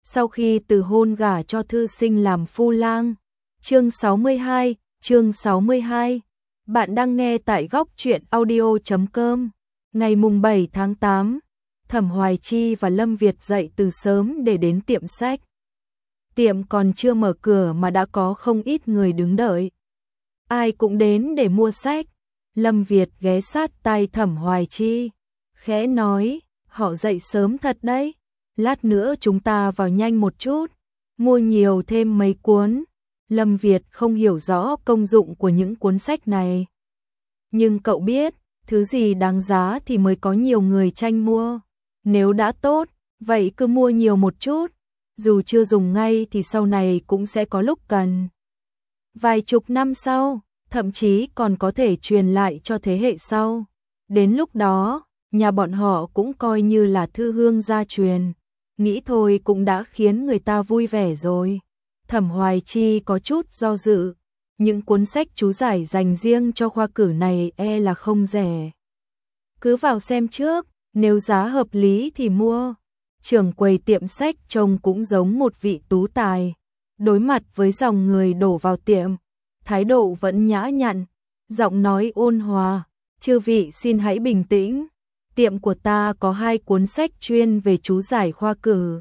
sau khi từ hôn gả cho thư sinh làm phu lang. Chương 62. Bạn đang nghe tại góc truyện audio.com. Ngày mùng 7 tháng 8, Thẩm Hoài Chi và Lâm Việt dậy từ sớm để đến tiệm sách. Tiệm còn chưa mở cửa mà đã có không ít người đứng đợi. Ai cũng đến để mua sách. Lâm Việt ghé sát tai Thẩm Hoài Chi, khẽ nói, họ dậy sớm thật đấy. Lát nữa chúng ta vào nhanh một chút, mua nhiều thêm mấy cuốn. Lâm Việt không hiểu rõ công dụng của những cuốn sách này. Nhưng cậu biết, thứ gì đáng giá thì mới có nhiều người tranh mua. Nếu đã tốt, vậy cứ mua nhiều một chút. Dù chưa dùng ngay thì sau này cũng sẽ có lúc cần. Vài chục năm sau, thậm chí còn có thể truyền lại cho thế hệ sau. Đến lúc đó, nhà bọn họ cũng coi như là thư hương gia truyền. Nghĩ thôi cũng đã khiến người ta vui vẻ rồi. Thẩm Hoài Chi có chút do dự. Những cuốn sách chú giải dành riêng cho khoa cử này là không rẻ. Cứ vào xem trước, nếu giá hợp lý thì mua. Trưởng quầy tiệm sách trông cũng giống một vị tú tài. Đối mặt với dòng người đổ vào tiệm, thái độ vẫn nhã nhặn, giọng nói ôn hòa, "Chư vị xin hãy bình tĩnh. Tiệm của ta có 2 cuốn sách chuyên về chú giải khoa cử,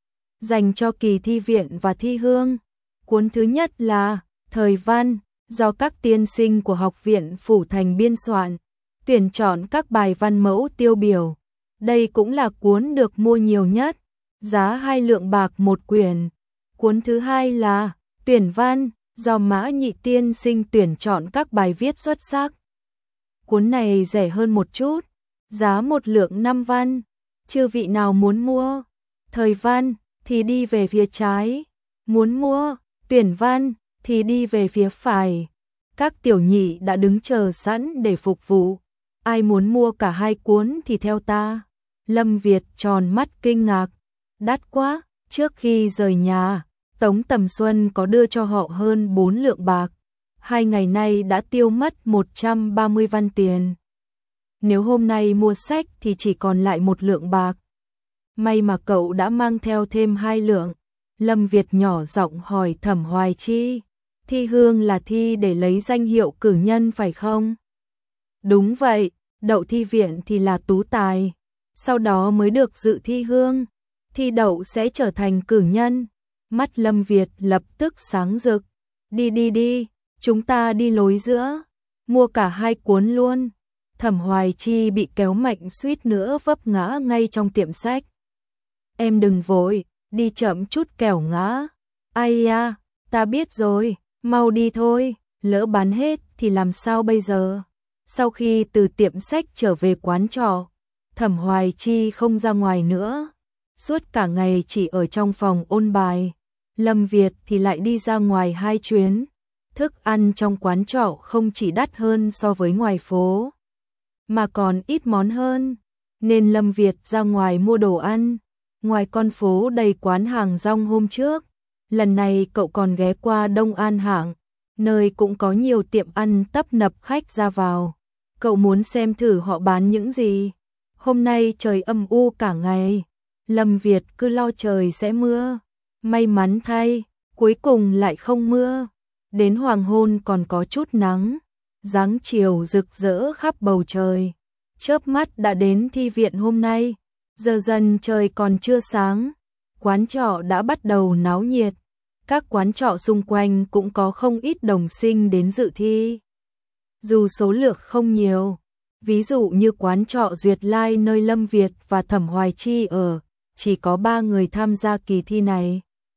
dành cho kỳ thi viện và thi hương. Cuốn thứ nhất là Thời văn, do các tiên sinh của Học viện Phủ Thành biên soạn, tuyển chọn các bài văn mẫu tiêu biểu. Đây cũng là cuốn được mua nhiều nhất, giá 2 lượng bạc một quyển. Cuốn thứ hai là Tuyển văn, do Mã Nhị tiên sinh tuyển chọn các bài viết xuất sắc. Cuốn này rẻ hơn một chút, giá 1 lượng 5 văn. Chư vị nào muốn mua Thời văn thì đi về phía trái, muốn mua Tuyển văn thì đi về phía phải. Các tiểu nhị đã đứng chờ sẵn để phục vụ. Ai muốn mua cả 2 cuốn thì theo ta." Lâm Việt tròn mắt kinh ngạc. Đắt quá. Trước khi rời nhà, Tống Tầm Xuân có đưa cho họ hơn 4 lượng bạc. 2 ngày nay đã tiêu mất 130 văn tiền. Nếu hôm nay mua sách thì chỉ còn lại 1 lượng bạc. May mà cậu đã mang theo thêm 2 lượng. Lâm Việt nhỏ giọng hỏi Thẩm Hoài Chi, "Thi hương là thi để lấy danh hiệu cử nhân phải không?" "Đúng vậy, đậu thi viện thì là tú tài, sau đó mới được dự thi hương, thi đậu sẽ trở thành cử nhân." Mắt Lâm Việt lập tức sáng rực. Đi, chúng ta đi lối giữa, mua cả 2 cuốn luôn." Thẩm Hoài Chi bị kéo mạnh suýt nữa vấp ngã ngay trong tiệm sách. "Em đừng vội, đi chậm chút kẻo ngã." "Ai à, ta biết rồi, mau đi thôi, lỡ bán hết thì làm sao bây giờ?" Sau khi từ tiệm sách trở về quán trọ, Thẩm Hoài Chi không ra ngoài nữa. Suốt cả ngày chỉ ở trong phòng ôn bài. Lâm Việt thì lại đi ra ngoài 2 chuyến. Thức ăn trong quán trọ không chỉ đắt hơn so với ngoài phố, mà còn ít món hơn. Nên Lâm Việt ra ngoài mua đồ ăn. Ngoài con phố đầy quán hàng rong hôm trước, lần này cậu còn ghé qua Đông An Hạng, nơi cũng có nhiều tiệm ăn tấp nập khách ra vào. Cậu muốn xem thử họ bán những gì. Hôm nay trời âm u cả ngày, Lâm Việt cứ lo trời sẽ mưa. May mắn thay, cuối cùng lại không mưa. Đến hoàng hôn còn có chút nắng, dáng chiều rực rỡ khắp bầu trời. Chớp mắt đã đến thi viện hôm nay. Giờ dần trời còn chưa sáng, quán trọ đã bắt đầu náo nhiệt. Các quán trọ xung quanh cũng có không ít đồng sinh đến dự thi. Dù số lượng không nhiều, ví dụ như quán trọ Duyệt Lai nơi Lâm Việt và Thẩm Hoài Chi ở, chỉ có 3 người tham gia kỳ thi này.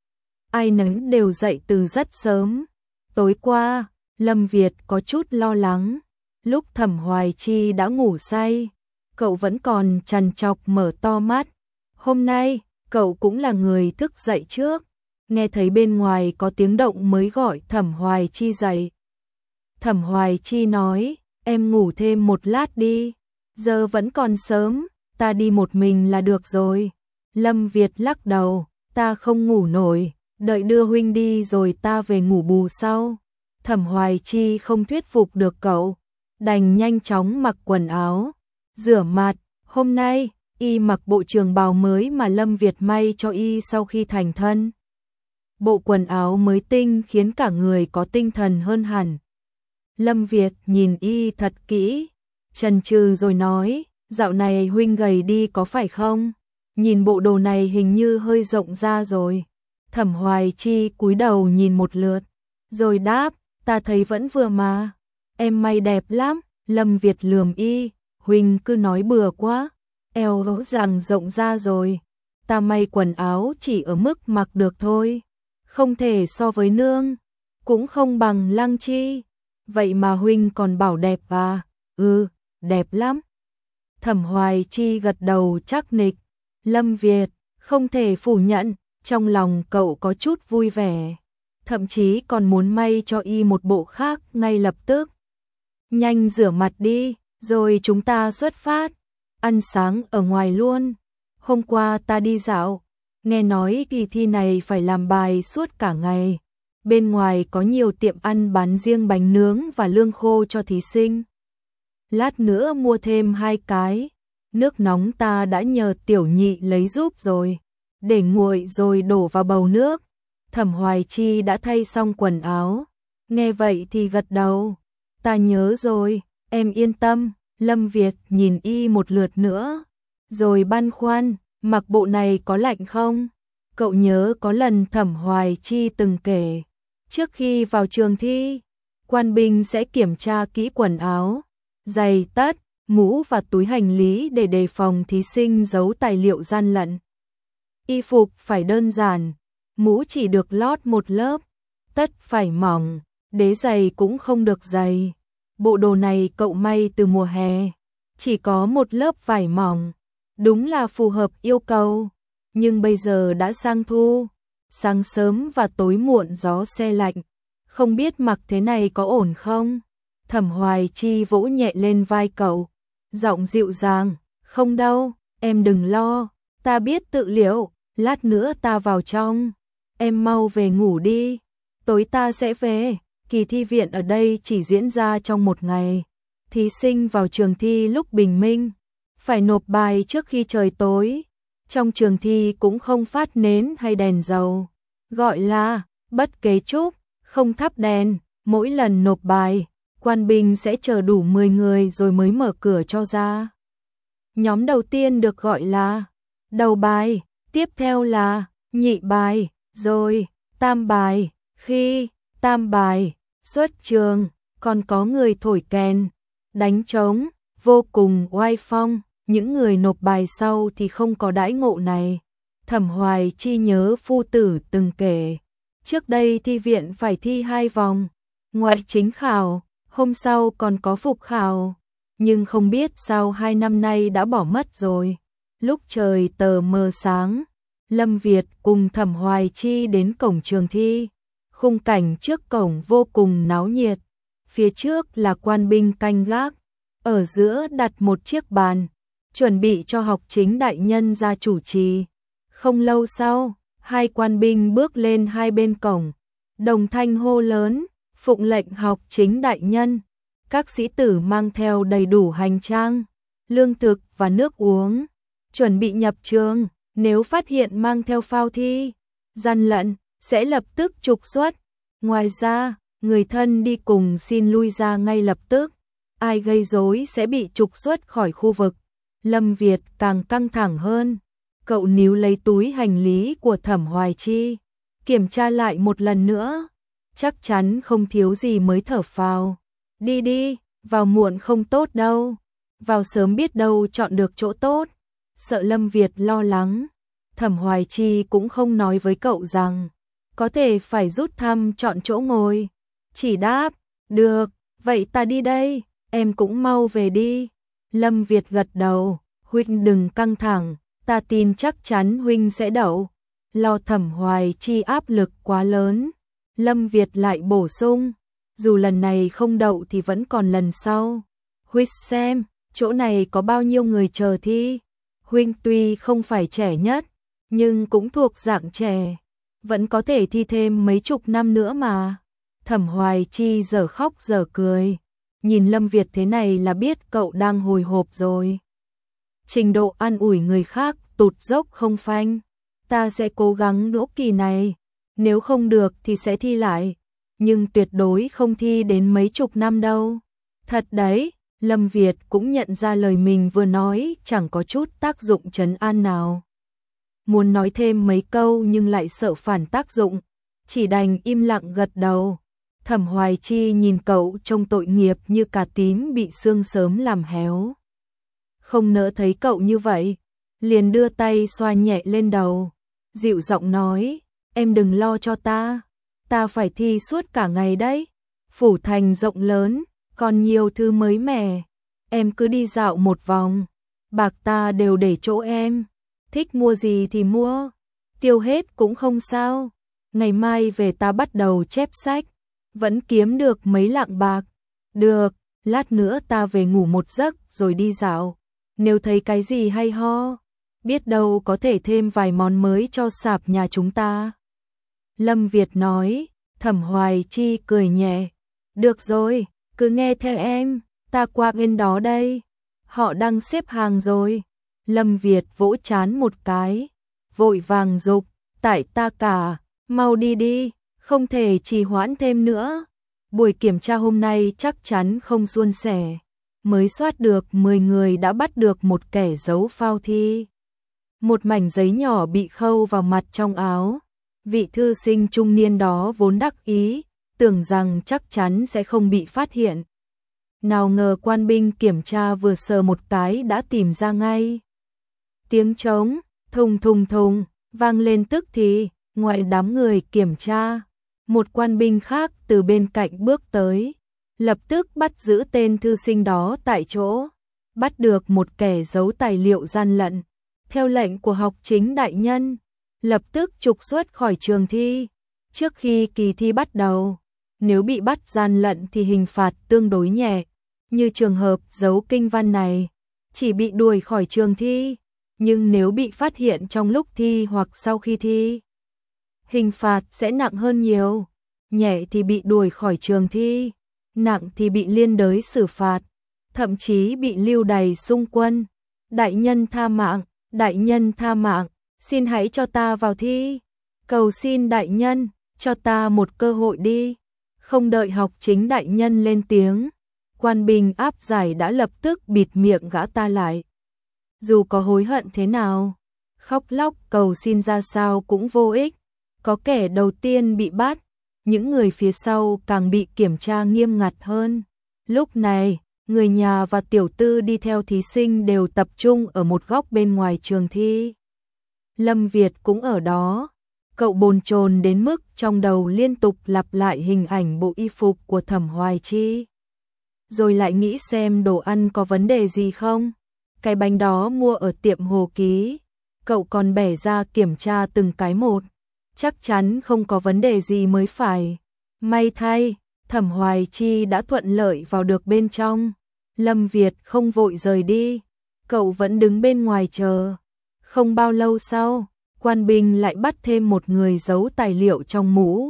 Ai nấy đều dậy từ rất sớm. Tối qua, Lâm Việt có chút lo lắng. Lúc Thẩm Hoài Chi đã ngủ say, cậu vẫn còn trằn trọc mở to mắt. Hôm nay, cậu cũng là người thức dậy trước. Nghe thấy bên ngoài có tiếng động mới gọi Thẩm Hoài Chi dậy. Thẩm Hoài Chi nói, "Em ngủ thêm một lát đi. Giờ vẫn còn sớm, ta đi một mình là được rồi." Lâm Việt lắc đầu, "Ta không ngủ nổi, đợi đưa huynh đi rồi ta về ngủ bù sau." Thẩm Hoài Chi không thuyết phục được cậu, đành nhanh chóng mặc quần áo, rửa mặt. Hôm nay, Y mặc bộ trường bào mới mà Lâm Việt may cho Y sau khi thành thân. Bộ quần áo mới tinh khiến cả người có tinh thần hơn hẳn. Lâm Việt nhìn Y thật kỹ, chần chừ rồi nói, dạo này huynh gầy đi có phải không? Nhìn bộ đồ này hình như hơi rộng ra rồi. Thẩm Hoài Chi cúi đầu nhìn một lượt, rồi đáp, ta thấy vẫn vừa mà. Em may đẹp lắm. Lâm Việt lườm Y, huynh cứ nói bừa quá. Eo rõ ràng rộng ra rồi. Ta may quần áo chỉ ở mức mặc được thôi. Không thể so với nương, cũng không bằng Lăng Chi. Vậy mà huynh còn bảo đẹp à? Ừ, đẹp lắm. Thẩm Hoài Chi gật đầu chắc nịch. Lâm Việt không thể phủ nhận, trong lòng cậu có chút vui vẻ. Thậm chí còn muốn may cho Y một bộ khác ngay lập tức. Nhanh rửa mặt đi, rồi chúng ta xuất phát. Ăn sáng ở ngoài luôn. Hôm qua ta đi dạo, nghe nói kỳ thi này phải làm bài suốt cả ngày. Bên ngoài có nhiều tiệm ăn bán riêng bánh nướng và lương khô cho thí sinh. Lát nữa mua thêm 2 cái. Nước nóng ta đã nhờ tiểu nhị lấy giúp rồi. Để nguội rồi đổ vào bầu nước. Thẩm Hoài Chi đã thay xong quần áo. Nghe vậy thì gật đầu. Ta nhớ rồi, em yên tâm. Lâm Việt nhìn Y một lượt nữa, rồi băn khoăn, mặc bộ này có lạnh không? Cậu nhớ có lần Thẩm Hoài Chi từng kể, trước khi vào trường thi, quan binh sẽ kiểm tra kỹ quần áo, giày tất, mũ và túi hành lý để đề phòng thí sinh giấu tài liệu gian lận. Y phục phải đơn giản, mũ chỉ được lót một lớp, tất phải mỏng, đế giày cũng không được dày. Bộ đồ này cậu may từ mùa hè, chỉ có một lớp vải mỏng, đúng là phù hợp yêu cầu. Nhưng bây giờ đã sang thu, sáng sớm và tối muộn gió se lạnh, không biết mặc thế này có ổn không? Thẩm Hoài Chi vỗ nhẹ lên vai cậu, giọng dịu dàng, không đâu, em đừng lo, ta biết tự liệu, lát nữa ta vào trong, em mau về ngủ đi, tối ta sẽ về. Kỳ thi viện ở đây chỉ diễn ra trong một ngày. Thí sinh vào trường thi lúc bình minh, phải nộp bài trước khi trời tối. Trong trường thi cũng không phát nến hay đèn dầu, gọi là bất kế trúc, không thắp đèn. Mỗi lần nộp bài, quan binh sẽ chờ đủ 10 người rồi mới mở cửa cho ra. Nhóm đầu tiên được gọi là đầu bài, tiếp theo là nhị bài, rồi tam bài. Khi tam bài xuất trường, còn có người thổi kèn, đánh trống, vô cùng oai phong. Những người nộp bài sau thì không có đãi ngộ này. Thẩm Hoài Chi nhớ phu tử từng kể, trước đây thi viện phải thi 2 vòng, ngoại chính khảo, hôm sau còn có phục khảo, nhưng không biết sao 2 năm nay đã bỏ mất rồi. Lúc trời tờ mờ sáng, Lâm Việt cùng Thẩm Hoài Chi đến cổng trường thi. Khung cảnh trước cổng vô cùng náo nhiệt, phía trước là quan binh canh gác, ở giữa đặt một chiếc bàn, chuẩn bị cho học chính đại nhân ra chủ trì. Không lâu sau, 2 quan binh bước lên hai bên cổng, đồng thanh hô lớn, phụng lệnh học chính đại nhân. Các sĩ tử mang theo đầy đủ hành trang, lương thực và nước uống, chuẩn bị nhập trường. Nếu phát hiện mang theo phao thi, gian lận, sẽ lập tức trục xuất. Ngoài ra, người thân đi cùng xin lui ra ngay lập tức. Ai gây rối sẽ bị trục xuất khỏi khu vực. Lâm Việt càng căng thẳng hơn. Cậu níu lấy túi hành lý của Thẩm Hoài Chi, kiểm tra lại một lần nữa. Chắc chắn không thiếu gì mới thở phào. Đi đi, vào muộn không tốt đâu. Vào sớm biết đâu chọn được chỗ tốt. Sợ Lâm Việt lo lắng, Thẩm Hoài Chi cũng không nói với cậu rằng có thể phải rút thăm chọn chỗ ngồi. Chỉ đáp, được, vậy ta đi đây, em cũng mau về đi. Lâm Việt gật đầu, huynh đừng căng thẳng, ta tin chắc chắn huynh sẽ đậu. Lo Thẩm Hoài Chi áp lực quá lớn. Lâm Việt lại bổ sung, dù lần này không đậu thì vẫn còn lần sau. Huynh xem, chỗ này có bao nhiêu người chờ thi. Huynh tuy không phải trẻ nhất, nhưng cũng thuộc dạng trẻ, vẫn có thể thi thêm mấy chục năm nữa mà. Thẩm Hoài Chi giờ khóc giờ cười, nhìn Lâm Việt thế này là biết cậu đang hồi hộp rồi. trình độ an ủi người khác tụt dốc không phanh. Ta sẽ cố gắng nỗ kỳ này, nếu không được thì sẽ thi lại, nhưng tuyệt đối không thi đến mấy chục năm đâu. Thật đấy, Lâm Việt cũng nhận ra lời mình vừa nói chẳng có chút tác dụng trấn an nào. Muốn nói thêm mấy câu nhưng lại sợ phản tác dụng, chỉ đành im lặng gật đầu. Thẩm Hoài Chi nhìn cậu trông tội nghiệp như cà tím bị sương sớm làm héo. Không nỡ thấy cậu như vậy, liền đưa tay xoa nhẹ lên đầu, dịu giọng nói, em đừng lo cho ta phải thi suốt cả ngày đấy. Phủ thành rộng lớn, còn nhiều thứ mới mẻ, em cứ đi dạo một vòng, bạc ta đều để chỗ em, thích mua gì thì mua, tiêu hết cũng không sao, ngày mai về ta bắt đầu chép sách, vẫn kiếm được mấy lạng bạc. Được, lát nữa ta về ngủ một giấc rồi đi dạo, nếu thấy cái gì hay ho, biết đâu có thể thêm vài món mới cho sạp nhà chúng ta. Lâm Việt nói. Thẩm Hoài Chi cười nhẹ, được rồi, cứ nghe theo em, ta qua bên đó đây, họ đang xếp hàng rồi. Lâm Việt vỗ trán một cái, vội vàng dục, tại ta cả, mau đi đi, không thể trì hoãn thêm nữa. Buổi kiểm tra hôm nay chắc chắn không suôn sẻ, mới soát được 10 người đã bắt được một kẻ giấu phao thi. Một mảnh giấy nhỏ bị khâu vào mặt trong áo. Vị thư sinh trung niên đó vốn đắc ý, tưởng rằng chắc chắn sẽ không bị phát hiện. Nào ngờ quan binh kiểm tra vừa sờ một cái đã tìm ra ngay. Tiếng trống, thùng thùng thùng, vang lên tức thì, ngoài đám người kiểm tra, một quan binh khác từ bên cạnh bước tới, lập tức bắt giữ tên thư sinh đó tại chỗ, bắt được một kẻ giấu tài liệu gian lận. Theo lệnh của học chính đại nhân, lập tức trục xuất khỏi trường thi. Trước khi kỳ thi bắt đầu, nếu bị bắt gian lận thì hình phạt tương đối nhẹ, như trường hợp giấu kinh văn này, chỉ bị đuổi khỏi trường thi, nhưng nếu bị phát hiện trong lúc thi hoặc sau khi thi, hình phạt sẽ nặng hơn nhiều, nhẹ thì bị đuổi khỏi trường thi, nặng thì bị liên đới xử phạt, thậm chí bị lưu đày xung quân. Đại nhân tha mạng, đại nhân tha mạng, xin hãy cho ta vào thi, cầu xin đại nhân, cho ta một cơ hội đi. Không đợi học chính đại nhân lên tiếng, quan binh áp giải đã lập tức bịt miệng gã ta lại. Dù có hối hận thế nào, khóc lóc cầu xin ra sao cũng vô ích, có kẻ đầu tiên bị bắt, những người phía sau càng bị kiểm tra nghiêm ngặt hơn. Lúc này, người nhà và tiểu tư đi theo thí sinh đều tập trung ở một góc bên ngoài trường thi. Lâm Việt cũng ở đó, cậu bồn chồn đến mức trong đầu liên tục lặp lại hình ảnh bộ y phục của Thẩm Hoài Chi. Rồi lại nghĩ xem đồ ăn có vấn đề gì không, cái bánh đó mua ở tiệm Hồ Ký, cậu còn bẻ ra kiểm tra từng cái một, chắc chắn không có vấn đề gì mới phải. May thay, Thẩm Hoài Chi đã thuận lợi vào được bên trong. Lâm Việt không vội rời đi, cậu vẫn đứng bên ngoài chờ. Không bao lâu sau, quan binh lại bắt thêm một người giấu tài liệu trong mũ,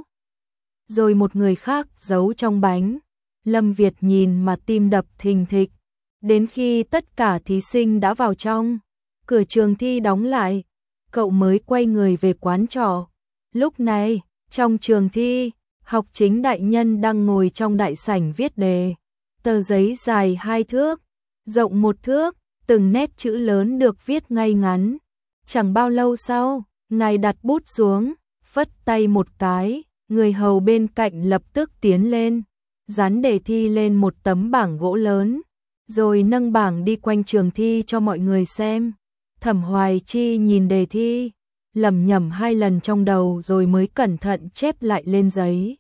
rồi một người khác giấu trong bánh. Lâm Việt nhìn mà tim đập thình thịch, đến khi tất cả thí sinh đã vào trong, cửa trường thi đóng lại, cậu mới quay người về quán trọ. Lúc này, trong trường thi, học chính đại nhân đang ngồi trong đại sảnh viết đề, tờ giấy dài 2 thước, rộng 1 thước, từng nét chữ lớn được viết ngay ngắn. Chẳng bao lâu sau, ngài đặt bút xuống, phất tay một cái, người hầu bên cạnh lập tức tiến lên, dán đề thi lên một tấm bảng gỗ lớn, rồi nâng bảng đi quanh trường thi cho mọi người xem. Thẩm Hoài Chi nhìn đề thi, lẩm nhẩm 2 lần trong đầu rồi mới cẩn thận chép lại lên giấy.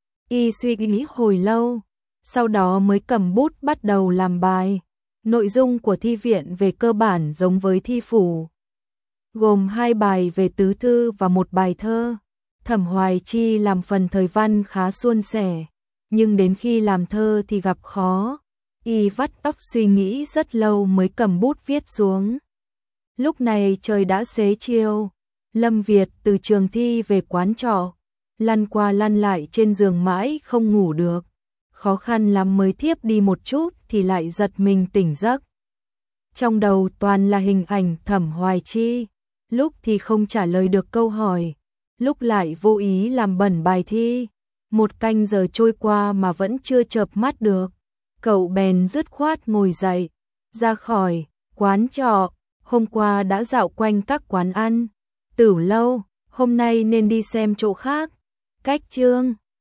Y suy nghĩ hồi lâu, sau đó mới cầm bút bắt đầu làm bài. Nội dung của thi viện về cơ bản giống với thi phủ, gồm 2 bài về tứ thư và 1 bài thơ. Thẩm Hoài Chi làm phần thời văn khá suôn sẻ, nhưng đến khi làm thơ thì gặp khó. Y vắt óc suy nghĩ rất lâu mới cầm bút viết xuống. Lúc này trời đã xế chiều, Lâm Việt từ trường thi về quán trọ, lăn qua lăn lại trên giường mãi không ngủ được. Khó khăn lắm mới thiếp đi một chút thì lại giật mình tỉnh giấc. Trong đầu toàn là hình ảnh Thẩm Hoài Chi, lúc thì không trả lời được câu hỏi, lúc lại vô ý làm bẩn bài thi. 1 canh giờ trôi qua mà vẫn chưa chợp mắt được. Cậu bèn dứt khoát ngồi dậy, ra khỏi quán trọ. Hôm qua đã dạo quanh các quán ăn, tử lâu, hôm nay nên đi xem chỗ khác. Cách Chương